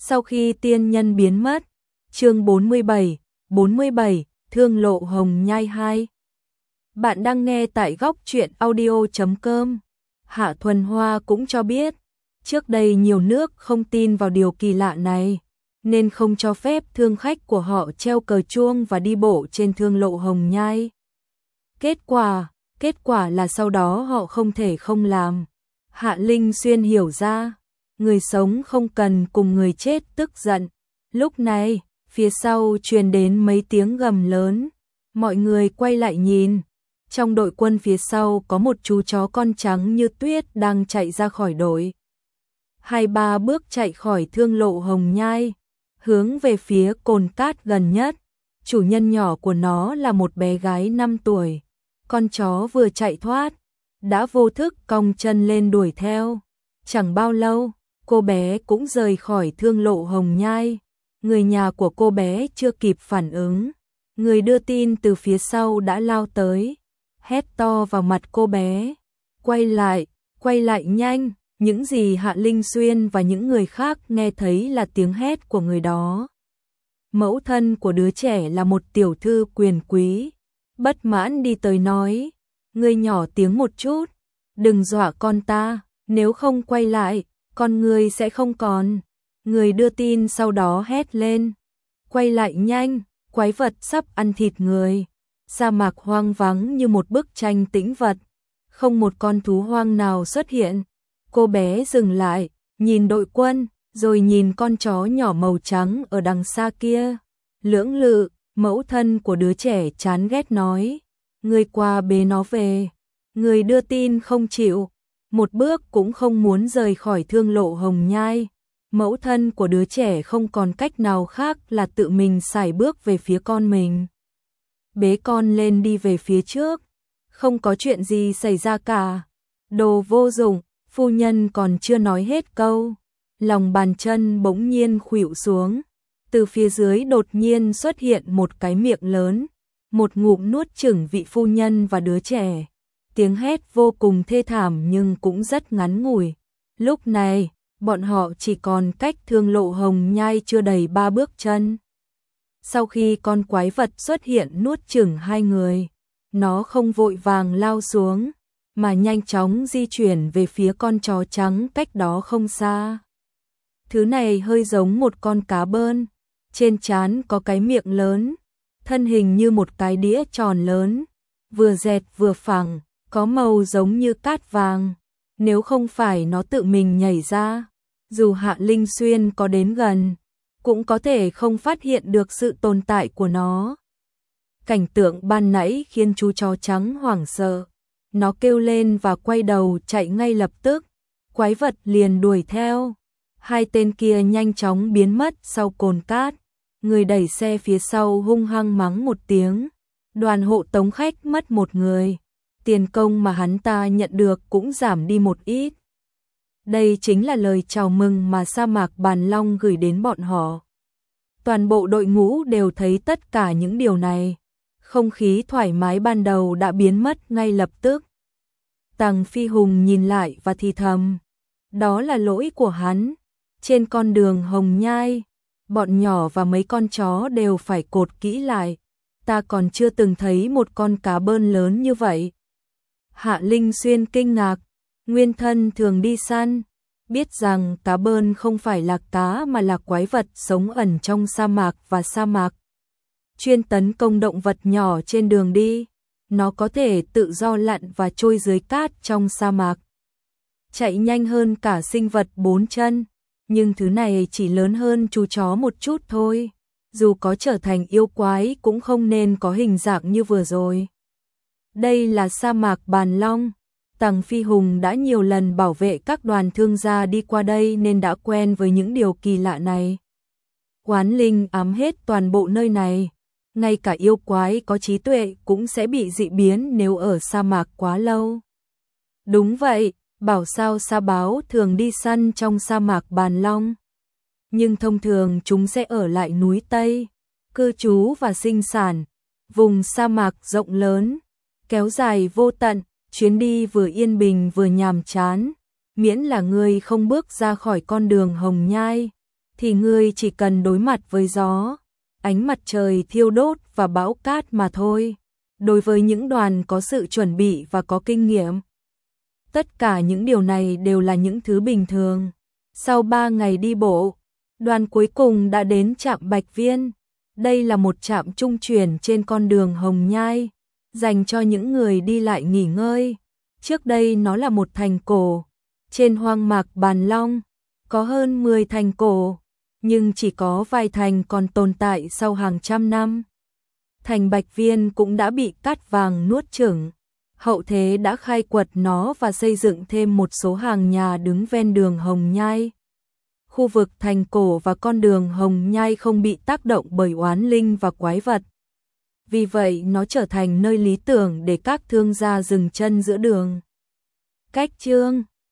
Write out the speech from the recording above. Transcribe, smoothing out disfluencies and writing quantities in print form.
Sau khi tiên nhân biến mất, chương 47, Thương lộ hồng nhai 2. Bạn đang nghe tại góc truyện audio.com. Hạ Thuần Hoa cũng cho biết, trước đây nhiều nước không tin vào điều kỳ lạ này, nên không cho phép thương khách của họ treo cờ chuông và đi bộ trên thương lộ hồng nhai. Kết quả là sau đó họ không thể không làm. Hạ Linh Xuyên hiểu ra, người sống không cần cùng người chết tức giận. Lúc này, phía sau truyền đến mấy tiếng gầm lớn, mọi người quay lại nhìn. Trong đội quân phía sau có một chú chó con trắng như tuyết đang chạy ra khỏi đội. 2-3 bước chạy khỏi thương lộ hồng nhai, hướng về phía cồn cát gần nhất. Chủ nhân nhỏ của nó là một bé gái 5 tuổi. Con chó vừa chạy thoát, đã vô thức cong chân lên đuổi theo. Chẳng bao lâu, cô bé cũng rời khỏi thương lộ hồng nhai. Người nhà của cô bé chưa kịp phản ứng, người đưa tin từ phía sau đã lao tới, hét to vào mặt cô bé. Quay lại nhanh. Những gì Hạ Linh Xuyên và những người khác nghe thấy là tiếng hét của người đó. Mẫu thân của đứa trẻ là một tiểu thư quyền quý, bất mãn đi tới nói, ngươi nhỏ tiếng một chút, đừng dọa con ta, nếu không quay lại, con ngươi sẽ không còn. Người đưa tin sau đó hét lên, quay lại nhanh, quái vật sắp ăn thịt người. Sa mạc hoang vắng như một bức tranh tĩnh vật, không một con thú hoang nào xuất hiện. Cô bé dừng lại, nhìn đội quân, rồi nhìn con chó nhỏ màu trắng ở đằng xa kia. Lưỡng lự, mẫu thân của đứa trẻ chán ghét nói, người qua bế nó về. Người đưa tin không chịu, một bước cũng không muốn rời khỏi thương lộ hồng nhai. Mẫu thân của đứa trẻ không còn cách nào khác là tự mình sải bước về phía con mình. Bế con lên đi về phía trước, không có chuyện gì xảy ra cả. Đồ vô dụng. Phu nhân còn chưa nói hết câu, lòng bàn chân bỗng nhiên khuỵu xuống, từ phía dưới đột nhiên xuất hiện một cái miệng lớn, một ngụm nuốt chửng vị phu nhân và đứa trẻ. Tiếng hét vô cùng thê thảm nhưng cũng rất ngắn ngủi. Lúc này, bọn họ chỉ còn cách thương lộ hồng nhai chưa đầy 3 bước chân. Sau khi con quái vật xuất hiện nuốt chửng hai người, nó không vội vàng lao xuống, mà nhanh chóng di chuyển về phía con chó trắng cách đó không xa. Thứ này hơi giống một con cá bơn, trên trán có cái miệng lớn, thân hình như một cái đĩa tròn lớn, vừa dẹt vừa phẳng, có màu giống như cát vàng. Nếu không phải nó tự mình nhảy ra, dù Hạ Linh Xuyên có đến gần, cũng có thể không phát hiện được sự tồn tại của nó. Cảnh tượng ban nãy khiến chú chó trắng hoảng sợ. Nó kêu lên và quay đầu chạy ngay lập tức, quái vật liền đuổi theo. Hai tên kia nhanh chóng biến mất sau cồn cát, người đẩy xe phía sau hung hăng mắng một tiếng. Đoàn hộ tống khách mất một người, tiền công mà hắn ta nhận được cũng giảm đi một ít. Đây chính là lời chào mừng mà sa mạc Bàn Long gửi đến bọn họ. Toàn bộ đội ngũ đều thấy tất cả những điều này. Không khí thoải mái ban đầu đã biến mất ngay lập tức. Tằng Phi Hùng nhìn lại và thì thầm, đó là lỗi của hắn. Trên con đường hồng nhai, bọn nhỏ và mấy con chó đều phải cột kỹ lại. Ta còn chưa từng thấy một con cá bơn lớn như vậy. Hạ Linh Xuyên kinh ngạc, nguyên thân thường đi săn, biết rằng cá bơn không phải là cá mà là quái vật sống ẩn trong sa mạc và sa mạc, chuyên tấn công động vật nhỏ trên đường đi. Nó có thể tự do lặn và trôi dưới cát trong sa mạc, chạy nhanh hơn cả sinh vật 4 chân, nhưng thứ này chỉ lớn hơn chú chó một chút thôi. Dù có trở thành yêu quái cũng không nên có hình dạng như vừa rồi. Đây là sa mạc Bàn Long. Tằng Phi Hùng đã nhiều lần bảo vệ các đoàn thương gia đi qua đây nên đã quen với những điều kỳ lạ này. Oán linh ám hết toàn bộ nơi này. Ngay cả yêu quái có trí tuệ cũng sẽ bị dị biến nếu ở sa mạc quá lâu. Đúng vậy, bảo sao sa báo thường đi săn trong sa mạc Bàn Long. Nhưng thông thường chúng sẽ ở lại núi Tây, cư trú và sinh sản. Vùng sa mạc rộng lớn, kéo dài vô tận, chuyến đi vừa yên bình vừa nhàm chán. Miễn là người không bước ra khỏi con đường hồng nhai, thì ngươi chỉ cần đối mặt với gió, ánh mặt trời thiêu đốt và bão cát mà thôi. Đối với những đoàn có sự chuẩn bị và có kinh nghiệm, tất cả những điều này đều là những thứ bình thường. Sau 3 ngày đi bộ, đoàn cuối cùng đã đến trạm Bạch Viên. Đây là một trạm trung chuyển trên con đường Hồng Nhai, dành cho những người đi lại nghỉ ngơi. Trước đây nó là một thành cổ, trên hoang mạc Bàn Long, có hơn 10 thành cổ, nhưng chỉ có vài thành còn tồn tại sau hàng trăm năm. Thành Bạch Viên cũng đã bị cát vàng nuốt chửng. Hậu thế đã khai quật nó và xây dựng thêm một số hàng nhà đứng ven đường Hồng Nhai. Khu vực thành cổ và con đường Hồng Nhai không bị tác động bởi oán linh và quái vật. Vì vậy nó trở thành nơi lý tưởng để các thương gia dừng chân giữa đường. Cách chương